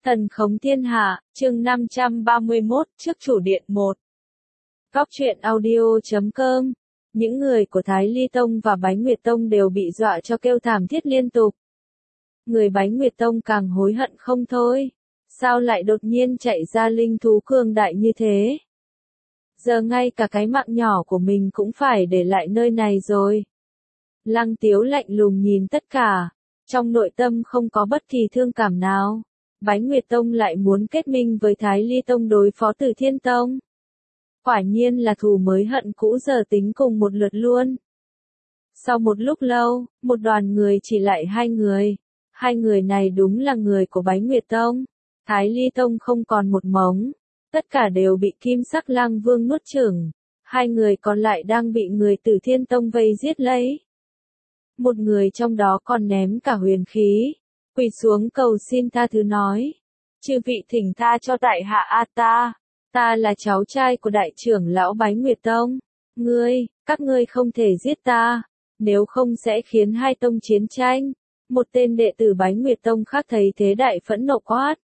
Thần khống thiên hạ, chương 531, trước chủ điện 1. Góc truyện audio.com. Những người của Thái Ly Tông và Bái Nguyệt Tông đều bị dọa cho kêu thảm thiết liên tục. Người Bái Nguyệt Tông càng hối hận không thôi. Sao lại đột nhiên chạy ra linh thú cường đại như thế? Giờ ngay cả cái mạng nhỏ của mình cũng phải để lại nơi này rồi. Lăng Tiếu lạnh lùng nhìn tất cả, trong nội tâm không có bất kỳ thương cảm nào. Bái Nguyệt Tông lại muốn kết minh với Thái Ly Tông đối phó Từ Thiên Tông. Quả nhiên là thù mới hận cũ giờ tính cùng một lượt luôn. Sau một lúc lâu, một đoàn người chỉ lại hai người. Hai người này đúng là người của Bái Nguyệt Tông. Thái Ly Tông không còn một mống. Tất cả đều bị Kim Sắc Lang Vương nuốt chửng. Hai người còn lại đang bị người Từ Thiên Tông vây giết lấy. Một người trong đó còn ném cả huyền khí. Quỳ xuống cầu xin tha thứ nói. Chư vị thỉnh tha cho tại hạ A ta. Ta là cháu trai của đại trưởng lão Bái Nguyệt Tông. Các ngươi không thể giết ta. Nếu không sẽ khiến hai tông chiến tranh. Một tên đệ tử Bái Nguyệt Tông khác thấy thế đại phẫn nộ quát.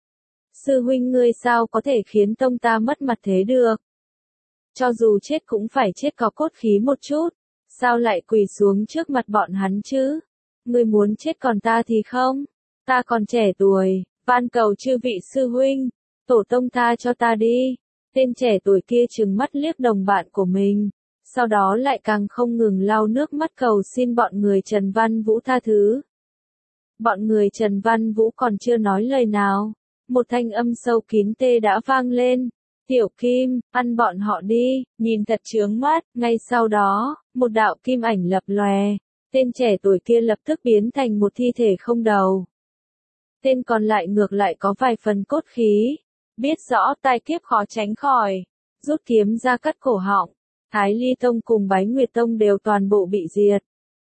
Sư huynh ngươi sao có thể khiến tông ta mất mặt thế được? Cho dù chết cũng phải chết có cốt khí một chút. Sao lại quỳ xuống trước mặt bọn hắn chứ? Ngươi muốn chết còn ta thì không? Ta còn trẻ tuổi, van cầu chư vị sư huynh, tổ tông tha cho ta đi. Tên trẻ tuổi kia trừng mắt liếc đồng bạn của mình, sau đó lại càng không ngừng lau nước mắt cầu xin bọn người Trần Văn Vũ tha thứ. Bọn người Trần Văn Vũ còn chưa nói lời nào, một thanh âm sâu kín tê đã vang lên. Tiểu Kim, ăn bọn họ đi, nhìn thật chướng mắt. Ngay sau đó, một đạo kim ảnh lập lòe. Tên trẻ tuổi kia lập tức biến thành một thi thể không đầu. Tên còn lại ngược lại có vài phần cốt khí. Biết rõ tai kiếp khó tránh khỏi. Rút kiếm ra cắt cổ họng. Thái Ly Tông cùng Bái Nguyệt Tông đều toàn bộ bị diệt.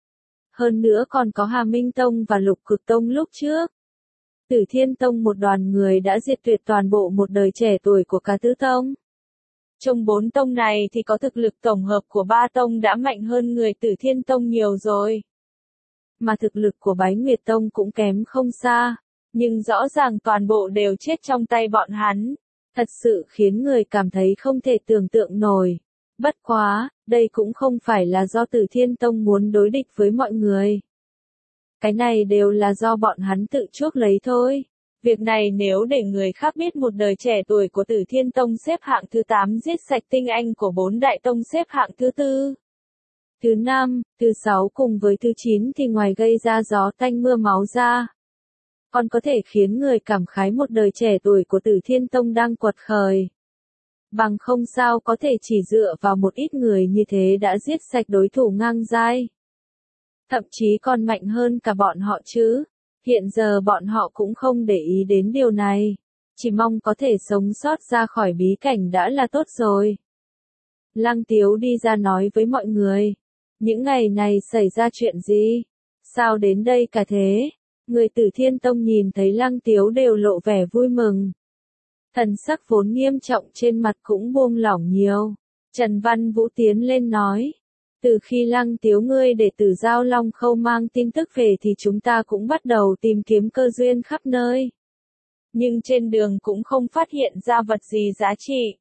Hơn nữa còn có Hà Minh Tông và Lục Cực Tông lúc trước. Tử Thiên Tông một đoàn người đã diệt tuyệt toàn bộ một đời trẻ tuổi của cả tứ tông. Trong bốn tông này thì có thực lực tổng hợp của ba tông đã mạnh hơn người Tử Thiên Tông nhiều rồi. Mà thực lực của Bái Nguyệt Tông cũng kém không xa. Nhưng rõ ràng toàn bộ đều chết trong tay bọn hắn. Thật sự khiến người cảm thấy không thể tưởng tượng nổi. Bất quá, đây cũng không phải là do Tử Thiên Tông muốn đối địch với mọi người. Cái này đều là do bọn hắn tự chuốc lấy thôi. Việc này nếu để người khác biết một đời trẻ tuổi của Tử Thiên Tông xếp hạng thứ 8 giết sạch tinh anh của 4 đại tông xếp hạng thứ 4, thứ 5, thứ 6 cùng với thứ 9 thì ngoài gây ra gió tanh mưa máu ra. Còn có thể khiến người cảm khái một đời trẻ tuổi của Tử Thiên Tông đang quật khởi. Bằng không sao có thể chỉ dựa vào một ít người như thế đã giết sạch đối thủ ngang giai. Thậm chí còn mạnh hơn cả bọn họ chứ. Hiện giờ bọn họ cũng không để ý đến điều này. Chỉ mong có thể sống sót ra khỏi bí cảnh đã là tốt rồi. Lăng Tiếu đi ra nói với mọi người. Những ngày này xảy ra chuyện gì? Sao đến đây cả thế? Người Tử Thiên Tông nhìn thấy Lăng Tiếu đều lộ vẻ vui mừng. Thần sắc vốn nghiêm trọng trên mặt cũng buông lỏng nhiều. Trần Văn Vũ tiến lên nói. Từ khi Lăng Tiếu ngươi để Tử Giao Long Khâu mang tin tức về thì chúng ta cũng bắt đầu tìm kiếm cơ duyên khắp nơi. Nhưng trên đường cũng không phát hiện ra vật gì giá trị.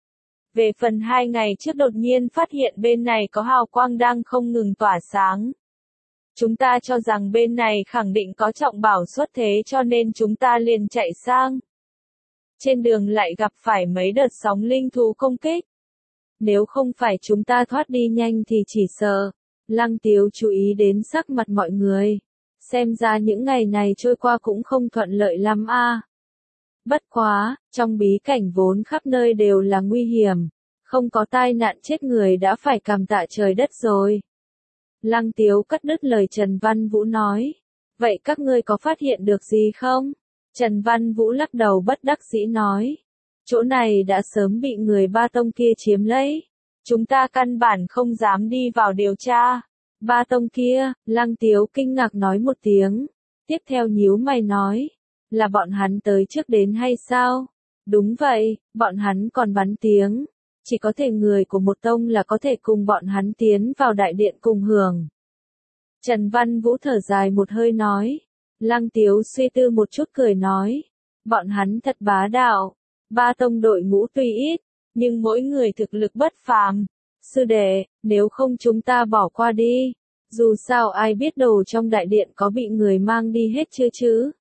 Về phần 2 ngày trước đột nhiên phát hiện bên này có hào quang đang không ngừng tỏa sáng. Chúng ta cho rằng bên này khẳng định có trọng bảo xuất thế cho nên chúng ta liền chạy sang. Trên đường lại gặp phải mấy đợt sóng linh thú công kích. Nếu không phải chúng ta thoát đi nhanh thì chỉ sợ. Lăng Tiếu chú ý đến sắc mặt mọi người. Xem ra những ngày này trôi qua cũng không thuận lợi lắm a. Bất quá, trong bí cảnh vốn khắp nơi đều là nguy hiểm. Không có tai nạn chết người đã phải cảm tạ trời đất rồi. Lăng Tiếu cắt đứt lời Trần Văn Vũ nói. Vậy các ngươi có phát hiện được gì không? Trần Văn Vũ lắc đầu bất đắc dĩ nói. Chỗ này đã sớm bị người ba tông kia chiếm lấy. Chúng ta căn bản không dám đi vào điều tra. Ba tông kia, Lăng Tiếu kinh ngạc nói một tiếng. Tiếp theo nhíu mày nói. Là bọn hắn tới trước đến hay sao? Đúng vậy, bọn hắn còn bắn tiếng. Chỉ có thể người của một tông là có thể cùng bọn hắn tiến vào đại điện cùng hưởng. Trần Văn Vũ thở dài một hơi nói. Lăng Tiếu suy tư một chút cười nói. Bọn hắn thật bá đạo. Ba tông đội ngũ tuy ít, nhưng mỗi người thực lực bất phàm. Sư đệ, nếu không chúng ta bỏ qua đi. Dù sao ai biết đồ trong đại điện có bị người mang đi hết chưa chứ?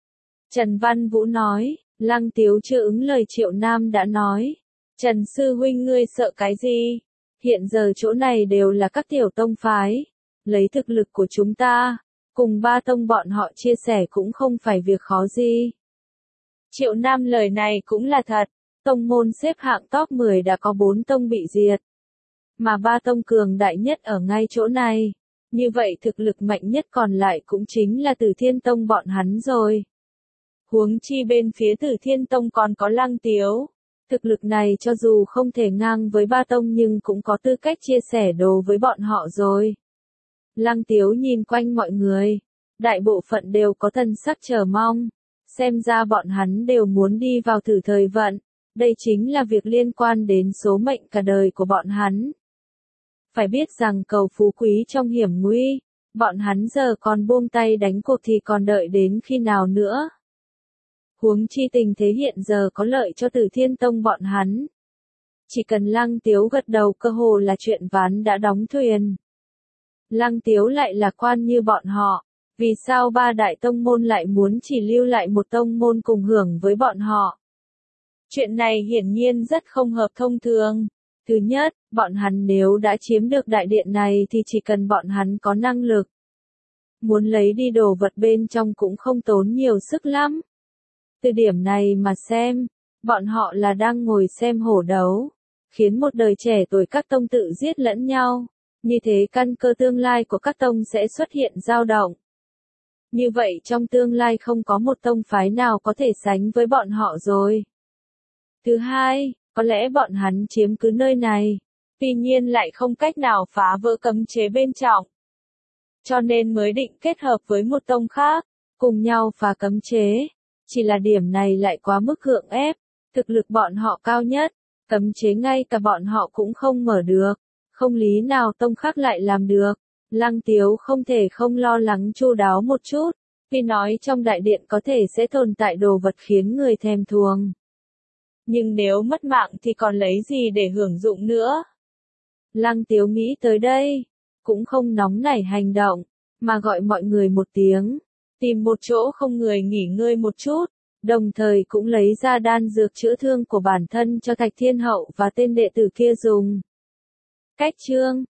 Trần Văn Vũ nói, Lăng Tiếu chưa ứng lời Triệu Nam đã nói. Trần Sư Huynh ngươi sợ cái gì? Hiện giờ chỗ này đều là các tiểu tông phái. Lấy thực lực của chúng ta, cùng ba tông bọn họ chia sẻ cũng không phải việc khó gì. Triệu Nam lời này cũng là thật. Tông môn xếp hạng top 10 đã có 4 tông bị diệt. Mà ba tông cường đại nhất ở ngay chỗ này. Như vậy thực lực mạnh nhất còn lại cũng chính là Tử Thiên Tông bọn hắn rồi. Huống chi bên phía Tử Thiên Tông còn có Lăng Tiếu. Thực lực này cho dù không thể ngang với ba tông nhưng cũng có tư cách chia sẻ đồ với bọn họ rồi. Lăng Tiếu nhìn quanh mọi người. Đại bộ phận đều có thần sắc chờ mong. Xem ra bọn hắn đều muốn đi vào thử thời vận. Đây chính là việc liên quan đến số mệnh cả đời của bọn hắn. Phải biết rằng cầu phú quý trong hiểm nguy. Bọn hắn giờ còn buông tay đánh cuộc thì còn đợi đến khi nào nữa. Huống chi tình thế hiện giờ có lợi cho Tử Thiên Tông bọn hắn. Chỉ cần Lăng Tiếu gật đầu cơ hồ là chuyện ván đã đóng thuyền. Lăng Tiếu lại lạc quan như bọn họ. Vì sao ba đại tông môn lại muốn chỉ lưu lại một tông môn cùng hưởng với bọn họ? Chuyện này hiển nhiên rất không hợp thông thường. Thứ nhất, bọn hắn nếu đã chiếm được đại điện này thì chỉ cần bọn hắn có năng lực. Muốn lấy đi đồ vật bên trong cũng không tốn nhiều sức lắm. Từ điểm này mà xem, bọn họ là đang ngồi xem hổ đấu, khiến một đời trẻ tuổi các tông tự giết lẫn nhau. Như thế căn cơ tương lai của các tông sẽ xuất hiện dao động. Như vậy trong tương lai không có một tông phái nào có thể sánh với bọn họ rồi. Thứ hai, có lẽ bọn hắn chiếm cứ nơi này, tuy nhiên lại không cách nào phá vỡ cấm chế bên trong. Cho nên mới định kết hợp với một tông khác, cùng nhau phá cấm chế. Chỉ là điểm này lại quá mức gượng ép, thực lực bọn họ cao nhất, cấm chế ngay cả bọn họ cũng không mở được, không lý nào tông khác lại làm được. Lăng Tiếu không thể không lo lắng chu đáo một chút, vì nói trong đại điện có thể sẽ tồn tại đồ vật khiến người thèm thuồng. Nhưng nếu mất mạng thì còn lấy gì để hưởng dụng nữa? Lăng Tiếu nghĩ tới đây, cũng không nóng nảy hành động, mà gọi mọi người một tiếng, tìm một chỗ không người nghỉ ngơi một chút, đồng thời cũng lấy ra đan dược chữa thương của bản thân cho Thạch Thiên Hậu và tên đệ tử kia dùng. Cách chương